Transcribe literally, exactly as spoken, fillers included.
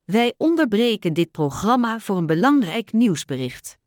Wij onderbreken dit programma voor een belangrijk nieuwsbericht.